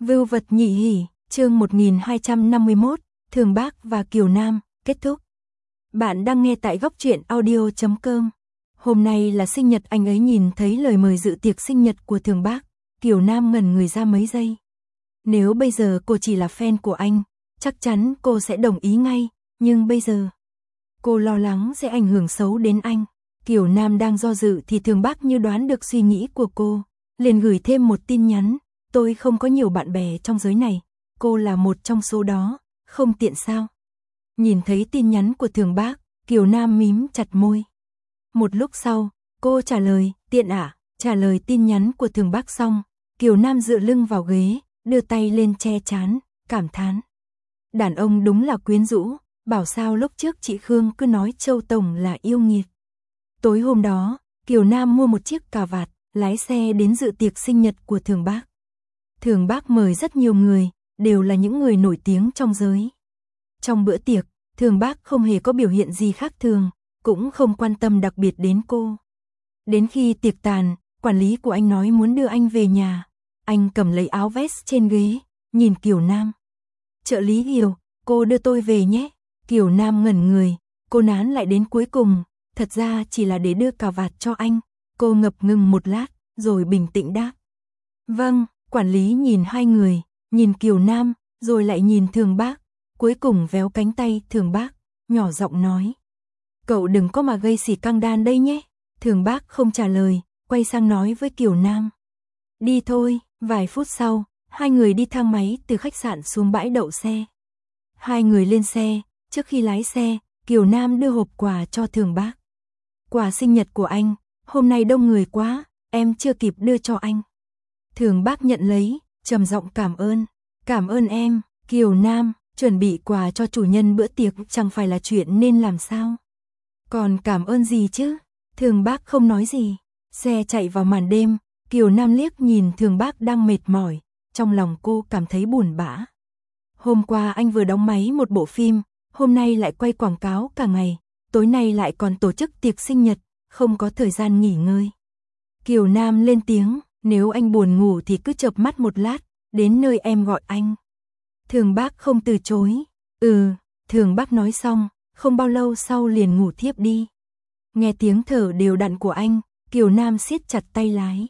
Vưu vật nhị hỉ, chương 1251, Thường Bác và Kiều Nam, kết thúc. Bạn đang nghe tại góc truyện audio.com. Hôm nay là sinh nhật anh ấy, nhìn thấy lời mời dự tiệc sinh nhật của Thường Bác, Kiều Nam ngẩn người ra mấy giây. Nếu bây giờ cô chỉ là fan của anh, chắc chắn cô sẽ đồng ý ngay, nhưng bây giờ cô lo lắng sẽ ảnh hưởng xấu đến anh. Kiều Nam đang do dự thì Thường Bác như đoán được suy nghĩ của cô, liền gửi thêm một tin nhắn. Tôi không có nhiều bạn bè trong giới này, cô là một trong số đó, không tiện sao? Nhìn thấy tin nhắn của Thường Bác, Kiều Nam mím chặt môi. Một lúc sau, cô trả lời, tiện ạ. Trả lời tin nhắn của Thường Bác xong, Kiều Nam dựa lưng vào ghế, đưa tay lên che trán, cảm thán. Đàn ông đúng là quyến rũ, bảo sao lúc trước chị Khương cứ nói Châu Tổng là yêu nghiệt. Tối hôm đó, Kiều Nam mua một chiếc cà vạt, lái xe đến dự tiệc sinh nhật của Thường Bác. Thường Bác mời rất nhiều người, đều là những người nổi tiếng trong giới. Trong bữa tiệc, Thường Bác không hề có biểu hiện gì khác thường, cũng không quan tâm đặc biệt đến cô. Đến khi tiệc tàn, quản lý của anh nói muốn đưa anh về nhà. Anh cầm lấy áo vest trên ghế, nhìn Kiều Nam. Trợ lý Kiều, cô đưa tôi về nhé. Kiều Nam ngẩn người, cô nán lại đến cuối cùng, thật ra chỉ là để đưa cà vạt cho anh. Cô ngập ngừng một lát, rồi bình tĩnh đáp. Vâng. Quản lý nhìn hai người, nhìn Kiều Nam, rồi lại nhìn Thường Bác, cuối cùng véo cánh tay Thường Bác, nhỏ giọng nói. Cậu đừng có mà gây xỉ căng đan đây nhé. Thường Bác không trả lời, quay sang nói với Kiều Nam. Đi thôi. Vài phút sau, hai người đi thang máy từ khách sạn xuống bãi đậu xe. Hai người lên xe, trước khi lái xe, Kiều Nam đưa hộp quà cho Thường Bác. Quà sinh nhật của anh, hôm nay đông người quá, em chưa kịp đưa cho anh. Thường Bác nhận lấy, trầm giọng cảm ơn. Cảm ơn em. Kiều Nam, chuẩn bị quà cho chủ nhân bữa tiệc chẳng phải là chuyện nên làm sao? Còn cảm ơn gì chứ? Thường Bác không nói gì. Xe chạy vào màn đêm, Kiều Nam liếc nhìn Thường Bác đang mệt mỏi, trong lòng cô cảm thấy buồn bã. Hôm qua anh vừa đóng máy một bộ phim, hôm nay lại quay quảng cáo cả ngày, tối nay lại còn tổ chức tiệc sinh nhật, không có thời gian nghỉ ngơi. Kiều Nam lên tiếng. Nếu anh buồn ngủ thì cứ chợp mắt một lát, đến nơi em gọi anh. Thường Bác không từ chối. Thường Bác nói xong, không bao lâu sau liền ngủ thiếp đi. Nghe tiếng thở đều đặn của anh, Kiều Nam siết chặt tay lái.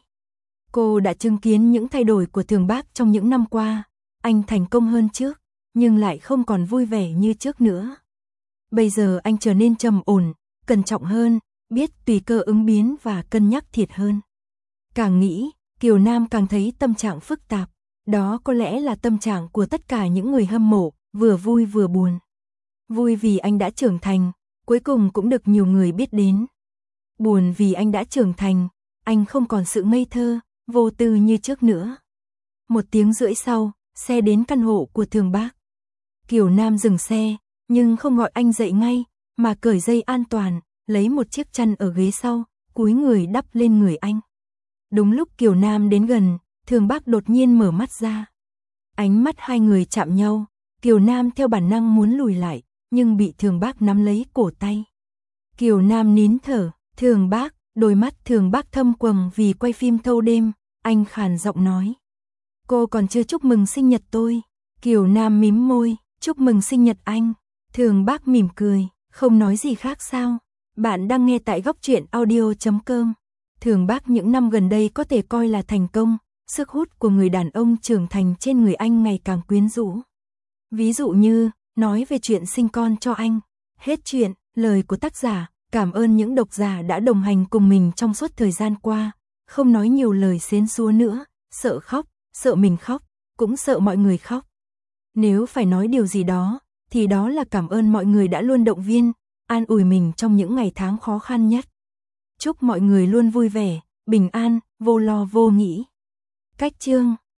Cô đã chứng kiến những thay đổi của Thường Bác trong những năm qua. Anh thành công hơn trước, nhưng lại không còn vui vẻ như trước nữa. Bây giờ anh trở nên trầm ổn, cẩn trọng hơn, biết tùy cơ ứng biến và cân nhắc thiệt hơn. Càng nghĩ, Kiều Nam càng thấy tâm trạng phức tạp, đó có lẽ là tâm trạng của tất cả những người hâm mộ, vừa vui vừa buồn. Vui vì anh đã trưởng thành, cuối cùng cũng được nhiều người biết đến. Buồn vì anh đã trưởng thành, anh không còn sự ngây thơ, vô tư như trước nữa. 1 tiếng rưỡi sau, xe đến căn hộ của Thường Bác. Kiều Nam dừng xe, nhưng không gọi anh dậy ngay, mà cởi dây an toàn, lấy một chiếc chăn ở ghế sau, cúi người đắp lên người anh. Đúng lúc Kiều Nam đến gần, Thường Bác đột nhiên mở mắt ra. Ánh mắt hai người chạm nhau, Kiều Nam theo bản năng muốn lùi lại, nhưng bị Thường Bác nắm lấy cổ tay. Kiều Nam nín thở, Thường Bác, đôi mắt Thường Bác thâm quầng vì quay phim thâu đêm, anh khàn giọng nói. Cô còn chưa chúc mừng sinh nhật tôi. Kiều Nam mím môi, chúc mừng sinh nhật anh. Thường Bác mỉm cười, không nói gì khác sao. Bạn đang nghe tại góc truyện audio.com. Thường Bác những năm gần đây có thể coi là thành công, sức hút của người đàn ông trưởng thành trên người anh ngày càng quyến rũ. Ví dụ như, nói về chuyện sinh con cho anh. Hết chuyện, lời của tác giả, cảm ơn những độc giả đã đồng hành cùng mình trong suốt thời gian qua, không nói nhiều lời xến xúa nữa, sợ khóc, sợ mình khóc, cũng sợ mọi người khóc. Nếu phải nói điều gì đó, thì đó là cảm ơn mọi người đã luôn động viên, an ủi mình trong những ngày tháng khó khăn nhất. Chúc mọi người luôn vui vẻ, bình an, vô lo vô nghĩ. Cách chương